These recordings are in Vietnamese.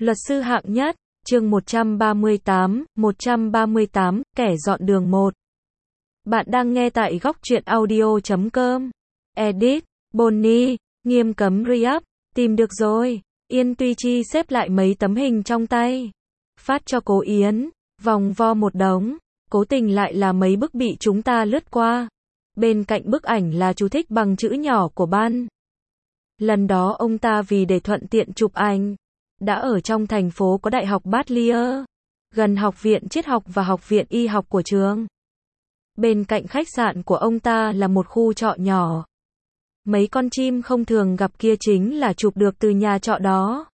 Luật sư hạng nhất, chương 138, kẻ dọn đường 1. Bạn đang nghe tại góc truyện audio.com. Edit, Bonnie, nghiêm cấm re-up, tìm được rồi. Yên Tuy Chi xếp lại mấy tấm hình trong tay. Phát cho Cố Yến, vòng vo một đống. Cố tình lại là mấy bức bị chúng ta lướt qua. Bên cạnh bức ảnh là chú thích bằng chữ nhỏ của ban. Lần đó ông ta vì để thuận tiện chụp ảnh, đã ở trong thành phố có Đại học Batlyer, gần Học viện Triết học và Học viện Y học của trường. Bên cạnh khách sạn của ông ta là một khu trọ nhỏ. Mấy con chim không thường gặp kia chính là chụp được từ nhà trọ đó.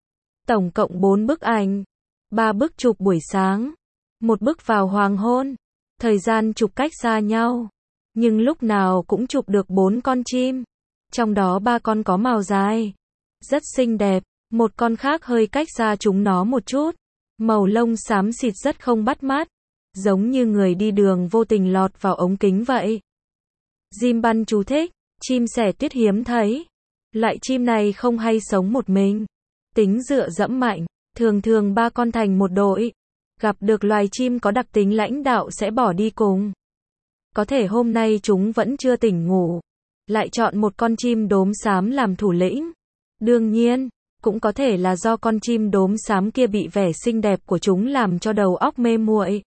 Tổng cộng 4 bức ảnh. 3 bức chụp buổi sáng, 1 bức vào hoàng hôn. Thời gian chụp cách xa nhau, nhưng lúc nào cũng chụp được 4 con chim. Trong đó 3 con có mào dài, rất xinh đẹp. Một con khác hơi cách xa chúng nó một chút. Màu lông xám xịt rất không bắt mắt, giống như người đi đường vô tình lọt vào ống kính vậy. Jim Bun chú thích, chim sẻ tuyết hiếm thấy. Loại chim này không hay sống một mình. Tính dựa dẫm mạnh, thường thường 3 con thành một đội. Gặp được loài chim có đặc tính lãnh đạo sẽ bỏ đi cùng. Có thể hôm nay chúng vẫn chưa tỉnh ngủ, lại chọn một con chim đốm xám làm thủ lĩnh. Đương nhiên, cũng có thể là do con chim đốm xám kia bị vẻ xinh đẹp của chúng làm cho đầu óc mê muội,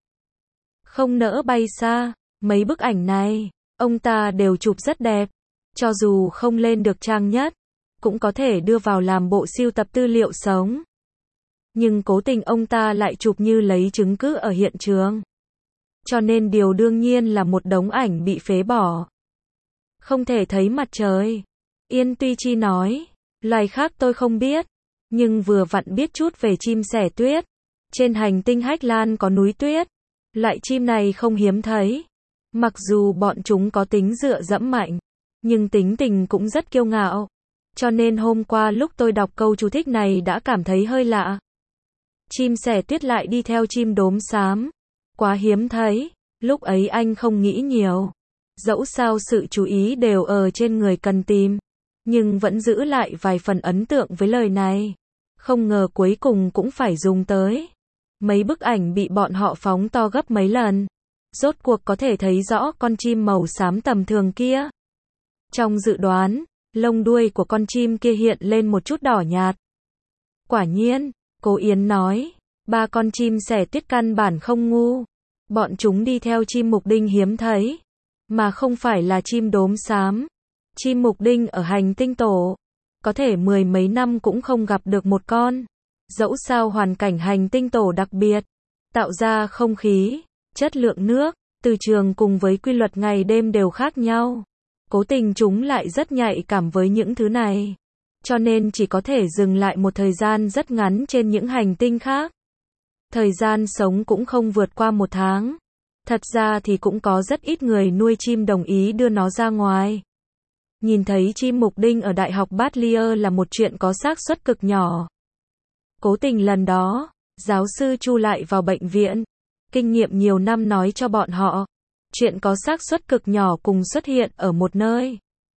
không nỡ bay xa. Mấy bức ảnh này, ông ta đều chụp rất đẹp. Cho dù không lên được trang nhất, cũng có thể đưa vào làm bộ sưu tập tư liệu sống. Nhưng cố tình ông ta lại chụp như lấy chứng cứ ở hiện trường. Cho nên điều đương nhiên là một đống ảnh bị phế bỏ. Không thể thấy mặt trời. Yên Tuy Chi nói, loài khác tôi không biết, nhưng vừa vặn biết chút về chim sẻ tuyết. Trên hành tinh Hách Lan có núi tuyết. Loại chim này không hiếm thấy. Mặc dù bọn chúng có tính dựa dẫm mạnh, nhưng tính tình cũng rất kiêu ngạo. Cho nên hôm qua lúc tôi đọc câu chú thích này đã cảm thấy hơi lạ. Chim sẻ tuyết lại đi theo chim đốm xám. Quá hiếm thấy. Lúc ấy anh không nghĩ nhiều. Dẫu sao sự chú ý đều ở trên người cần tìm, nhưng vẫn giữ lại vài phần ấn tượng với lời này. Không ngờ cuối cùng cũng phải dùng tới. Mấy bức ảnh bị bọn họ phóng to gấp mấy lần. Rốt cuộc có thể thấy rõ con chim màu xám tầm thường kia. Trong dự đoán, lông đuôi của con chim kia hiện lên một chút đỏ nhạt. Quả nhiên, Cố Yến nói, 3 con chim sẻ tuyết căn bản không ngu. Bọn chúng đi theo chim mục đinh hiếm thấy, mà không phải là chim đốm xám. Chim mục đinh ở hành tinh Tổ, có thể 10 mấy năm cũng không gặp được một con. Dẫu sao hoàn cảnh hành tinh Tổ đặc biệt, tạo ra không khí, chất lượng nước, từ trường cùng với quy luật ngày đêm đều khác nhau. Cố tình chúng lại rất nhạy cảm với những thứ này. Cho nên chỉ có thể dừng lại một thời gian rất ngắn trên những hành tinh khác. Thời gian sống cũng không vượt qua 1 tháng. Thật ra thì cũng có rất ít người nuôi chim đồng ý đưa nó ra ngoài. Nhìn thấy chim mục đinh ở Đại học Batlyer là một chuyện có xác suất cực nhỏ. Cố tình lần đó, giáo sư Chu lại vào bệnh viện. Kinh nghiệm nhiều năm nói cho bọn họ, chuyện có xác suất cực nhỏ cùng xuất hiện ở một nơi.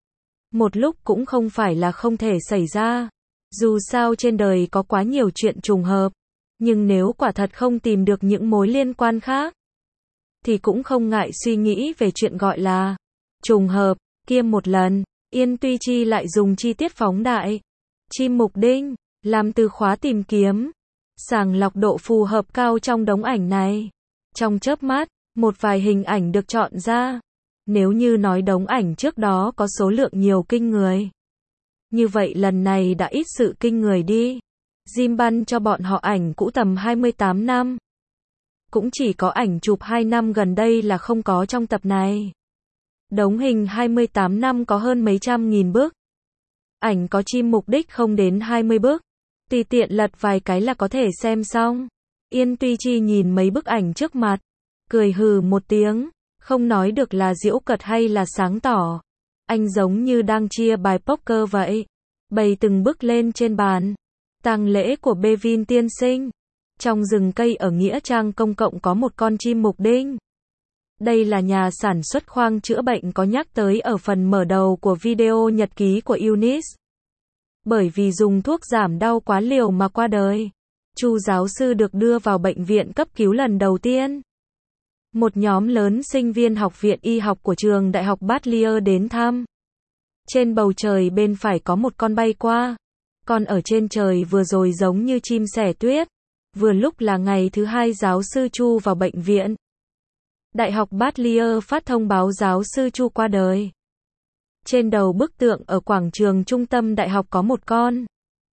Một lúc cũng không phải là không thể xảy ra. Dù sao trên đời có quá nhiều chuyện trùng hợp. Nhưng nếu quả thật không tìm được những mối liên quan khác, thì cũng không ngại suy nghĩ về chuyện gọi là trùng hợp. Kia một lần, Yên Tuy Chi lại dùng chi tiết phóng đại. Chim mục đinh, làm từ khóa tìm kiếm. Sàng lọc độ phù hợp cao trong đống ảnh này. Trong chớp mắt, một vài hình ảnh được chọn ra. Nếu như nói đống ảnh trước đó có số lượng nhiều kinh người, như vậy lần này đã ít sự kinh người đi. Jim Bun cho bọn họ ảnh cũ tầm 28 năm. Cũng chỉ có ảnh chụp 2 năm gần đây là không có trong tập này. Đống hình 28 năm có hơn mấy trăm nghìn bức. Ảnh có chim mục đích không đến 20 bức. Tùy tiện lật vài cái là có thể xem xong. Yên Tuy Chi nhìn mấy bức ảnh trước mặt, cười hừ một tiếng, không nói được là giễu cợt hay là sáng tỏ. Anh giống như đang chia bài poker vậy. Bày từng bức lên trên bàn. Tang lễ của Bevin tiên sinh. Trong rừng cây ở nghĩa trang công cộng có một con chim mục đinh. Đây là nhà sản xuất khoang chữa bệnh có nhắc tới ở phần mở đầu của video nhật ký của Eunice. Bởi vì dùng thuốc giảm đau quá liều mà qua đời. Chu giáo sư được đưa vào bệnh viện cấp cứu lần đầu tiên. Một nhóm lớn sinh viên học viện y học của trường đại học Baylor đến thăm. Trên bầu trời bên phải có một con bay qua. Con ở trên trời vừa rồi giống như chim sẻ tuyết. Vừa lúc là ngày thứ 2 giáo sư Chu vào bệnh viện. Đại học Baylor phát thông báo giáo sư Chu qua đời. Trên đầu bức tượng ở quảng trường trung tâm đại học có một con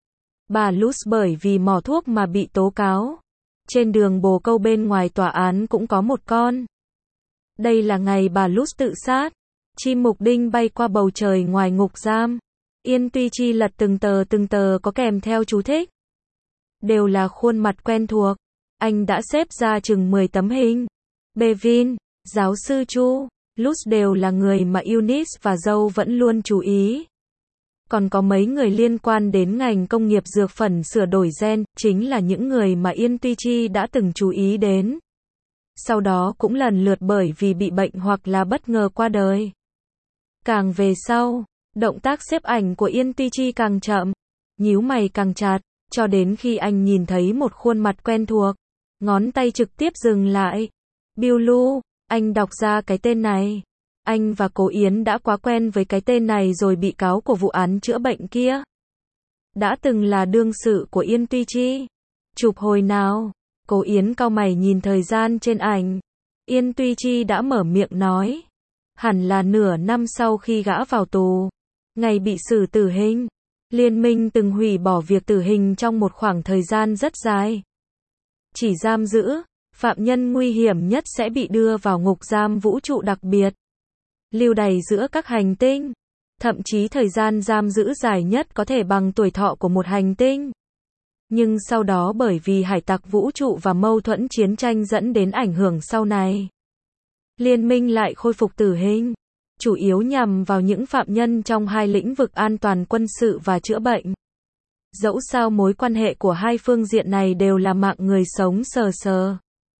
bà Luz bởi vì mỏ thuốc mà bị tố cáo. Trên đường bồ câu bên ngoài tòa án cũng có một con. Đây là ngày bà Luz tự sát. Chim mục đinh bay qua bầu trời ngoài ngục giam. Yên Tuy Chi lật từng tờ có kèm theo chú thích. Đều là khuôn mặt quen thuộc. Anh đã xếp ra chừng 10 tấm hình. Bevin, giáo sư Chu, Luz đều là người mà Eunice và Joe vẫn luôn chú ý. Còn có mấy người liên quan đến ngành công nghiệp dược phẩm sửa đổi gen, chính là những người mà Yên Tuy Chi đã từng chú ý đến. Sau đó cũng lần lượt bởi vì bị bệnh hoặc là bất ngờ qua đời. Càng về sau, động tác xếp ảnh của Yên Tuy Chi càng chậm, nhíu mày càng chặt, cho đến khi anh nhìn thấy một khuôn mặt quen thuộc, ngón tay trực tiếp dừng lại. Bill Lu, anh đọc ra cái tên này. Anh và Cố Yến đã quá quen với cái tên này rồi, bị cáo của vụ án chữa bệnh kia. Đã từng là đương sự của Yên Tuy Chi. Chụp hồi nào? Cố Yến cau mày nhìn thời gian trên ảnh. Yên Tuy Chi đã mở miệng nói. Hẳn là nửa năm sau khi gã vào tù. Ngày bị xử tử hình. Liên minh từng hủy bỏ việc tử hình trong một khoảng thời gian rất dài. Chỉ giam giữ phạm nhân nguy hiểm nhất sẽ bị đưa vào ngục giam vũ trụ đặc biệt. Lưu đày giữa các hành tinh. Thậm chí thời gian giam giữ dài nhất có thể bằng tuổi thọ của một hành tinh. Nhưng sau đó bởi vì hải tặc vũ trụ và mâu thuẫn chiến tranh dẫn đến ảnh hưởng sau này. Liên minh lại khôi phục tử hình. Chủ yếu nhằm vào những phạm nhân trong hai lĩnh vực an toàn quân sự và chữa bệnh. Dẫu sao mối quan hệ của hai phương diện này đều là mạng người sống sờ sờ.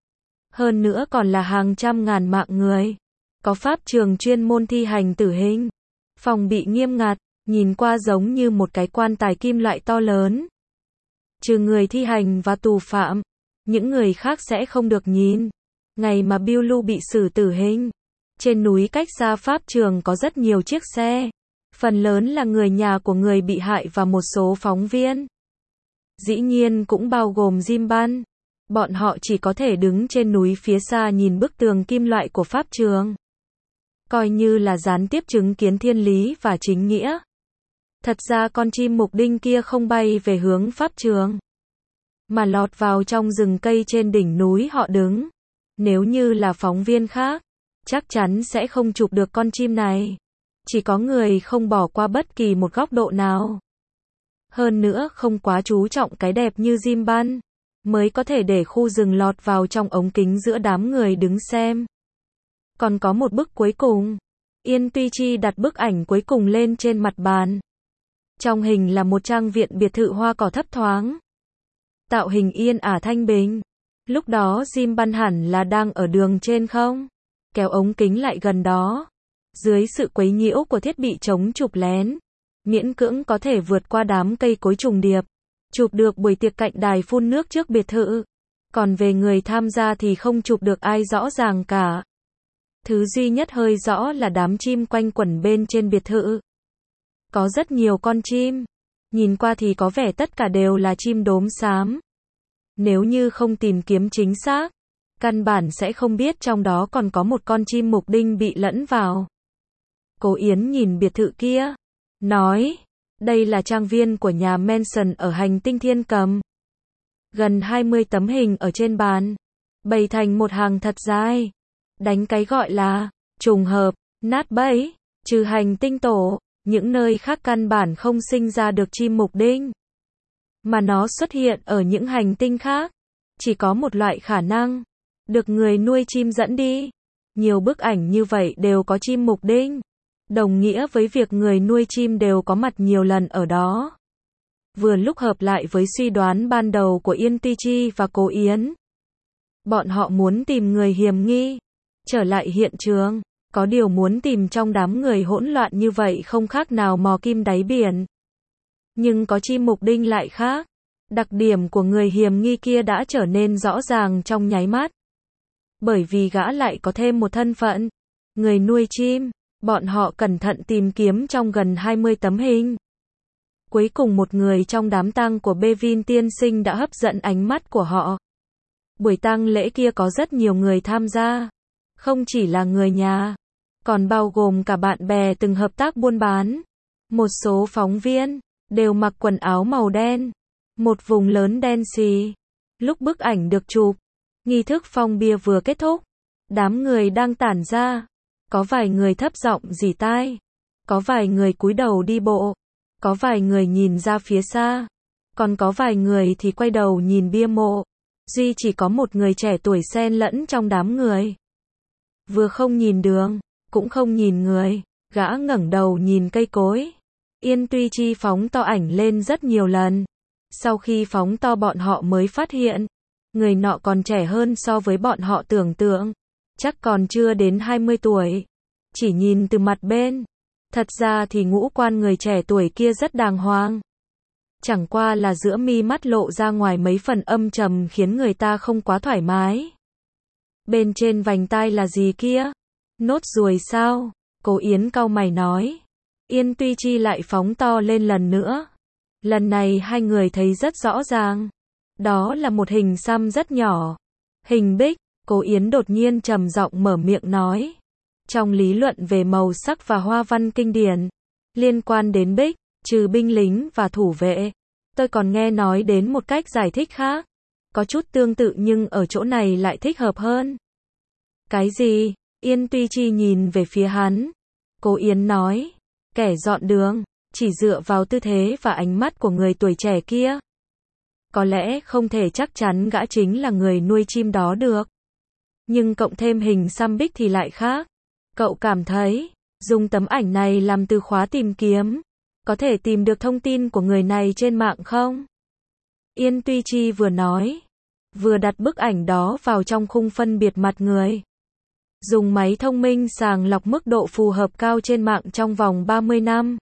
Hơn nữa còn là hàng trăm ngàn mạng người. Có pháp trường chuyên môn thi hành tử hình. Phòng bị nghiêm ngặt, nhìn qua giống như một cái quan tài kim loại to lớn. Trừ người thi hành và tù phạm, những người khác sẽ không được nhìn. Ngày mà Bill Lu bị xử tử hình, trên núi cách xa pháp trường có rất nhiều chiếc xe. Phần lớn là người nhà của người bị hại và một số phóng viên. Dĩ nhiên cũng bao gồm Jim Ban. Bọn họ chỉ có thể đứng trên núi phía xa nhìn bức tường kim loại của pháp trường. Coi như là gián tiếp chứng kiến thiên lý và chính nghĩa. Thật ra con chim mục đinh kia không bay về hướng pháp trường, mà lọt vào trong rừng cây trên đỉnh núi họ đứng. Nếu như là phóng viên khác, chắc chắn sẽ không chụp được con chim này. Chỉ có người không bỏ qua bất kỳ một góc độ nào. Hơn nữa không quá chú trọng cái đẹp như Jim Ban, mới có thể để khu rừng lọt vào trong ống kính giữa đám người đứng xem. Còn có một bức cuối cùng. Yên Tuy Chi đặt bức ảnh cuối cùng lên trên mặt bàn. Trong hình là một trang viện biệt thự hoa cỏ thấp thoáng. Tạo hình yên ả thanh bình. Lúc đó Jim Ban hẳn là đang ở đường trên không? Kéo ống kính lại gần đó. Dưới sự quấy nhiễu của thiết bị chống chụp lén, miễn cưỡng có thể vượt qua đám cây cối trùng điệp, chụp được buổi tiệc cạnh đài phun nước trước biệt thự. Còn về người tham gia thì không chụp được ai rõ ràng cả. Thứ duy nhất hơi rõ là đám chim quanh quẩn bên trên biệt thự. Có rất nhiều con chim. Nhìn qua thì có vẻ tất cả đều là chim đốm xám. Nếu như không tìm kiếm chính xác, căn bản sẽ không biết trong đó còn có một con chim mục đinh bị lẫn vào. Cố Yến nhìn biệt thự kia, nói, đây là trang viên của nhà Manson ở hành tinh Thiên Cầm. Gần 20 tấm hình ở trên bàn, bày thành một hàng thật dài. Đánh cái gọi là trùng hợp, nát bẫy, trừ hành tinh tổ, những nơi khác căn bản không sinh ra được chim mục đinh. Mà nó xuất hiện ở những hành tinh khác. Chỉ có một loại khả năng, được người nuôi chim dẫn đi. Nhiều bức ảnh như vậy đều có chim mục đinh. Đồng nghĩa với việc người nuôi chim đều có mặt nhiều lần ở đó. Vừa lúc hợp lại với suy đoán ban đầu của Yên Tuy Chi và Cố Yến. Bọn họ muốn tìm người hiểm nghi. Trở lại hiện trường. Có điều muốn tìm trong đám người hỗn loạn như vậy không khác nào mò kim đáy biển. Nhưng có chim mục đinh lại khác. Đặc điểm của người hiểm nghi kia đã trở nên rõ ràng trong nháy mắt. Bởi vì gã lại có thêm một thân phận, người nuôi chim. Bọn họ cẩn thận tìm kiếm trong gần 20 tấm hình. Cuối cùng một người trong đám tang của Bevin tiên sinh đã hấp dẫn ánh mắt của họ. Buổi tang lễ kia có rất nhiều người tham gia. Không chỉ là người nhà, còn bao gồm cả bạn bè từng hợp tác buôn bán. Một số phóng viên, đều mặc quần áo màu đen. Một vùng lớn đen xì. Lúc bức ảnh được chụp, nghi thức phong bia vừa kết thúc. Đám người đang tản ra. Có vài người thấp giọng rỉ tai. Có vài người cúi đầu đi bộ. Có vài người nhìn ra phía xa. Còn có vài người thì quay đầu nhìn bia mộ. Duy chỉ có một người trẻ tuổi xen lẫn trong đám người. Vừa không nhìn đường, cũng không nhìn người. Gã ngẩng đầu nhìn cây cối. Yên Tuy Chi phóng to ảnh lên rất nhiều lần. Sau khi phóng to bọn họ mới phát hiện. Người nọ còn trẻ hơn so với bọn họ tưởng tượng. Chắc còn chưa đến 20 tuổi. Chỉ nhìn từ mặt bên. Thật ra thì ngũ quan người trẻ tuổi kia rất đàng hoàng. Chẳng qua là giữa mi mắt lộ ra ngoài mấy phần âm trầm khiến người ta không quá thoải mái. Bên trên vành tai là gì kia? Nốt ruồi sao? Cố Yến cau mày nói. Yên Tuy Chi lại phóng to lên lần nữa. Lần này hai người thấy rất rõ ràng. Đó là một hình xăm rất nhỏ. Hình bích. Cố Yến đột nhiên trầm giọng mở miệng nói. Trong lý luận về màu sắc và hoa văn kinh điển, liên quan đến bích, trừ binh lính và thủ vệ, tôi còn nghe nói đến một cách giải thích khác. Có chút tương tự nhưng ở chỗ này lại thích hợp hơn. Cái gì? Yên Tuy Chi nhìn về phía hắn. Cố Yến nói. Kẻ dọn đường, chỉ dựa vào tư thế và ánh mắt của người tuổi trẻ kia. Có lẽ không thể chắc chắn gã chính là người nuôi chim đó được. Nhưng cộng thêm hình xăm bích thì lại khác. Cậu cảm thấy, dùng tấm ảnh này làm từ khóa tìm kiếm, có thể tìm được thông tin của người này trên mạng không? Yên Tuy Chi vừa nói, vừa đặt bức ảnh đó vào trong khung phân biệt mặt người. Dùng máy thông minh sàng lọc mức độ phù hợp cao trên mạng trong vòng 30 năm.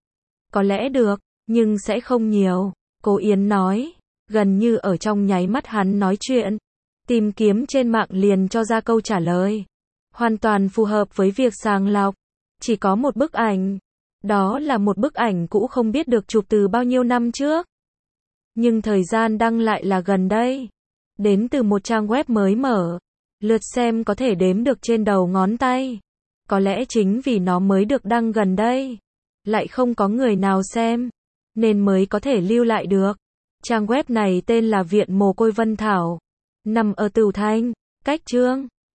Có lẽ được, nhưng sẽ không nhiều, Cố Yến nói. Gần như ở trong nháy mắt hắn nói chuyện, tìm kiếm trên mạng liền cho ra câu trả lời. Hoàn toàn phù hợp với việc sàng lọc. Chỉ có một bức ảnh. Đó là một bức ảnh cũ không biết được chụp từ bao nhiêu năm trước. Nhưng thời gian đăng lại là gần đây. Đến từ một trang web mới mở. Lượt xem có thể đếm được trên đầu ngón tay. Có lẽ chính vì nó mới được đăng gần đây, lại không có người nào xem, nên mới có thể lưu lại được. Trang web này tên là Viện Mồ Côi Vân Thảo. Nằm ở Cửu Thành, cách Chương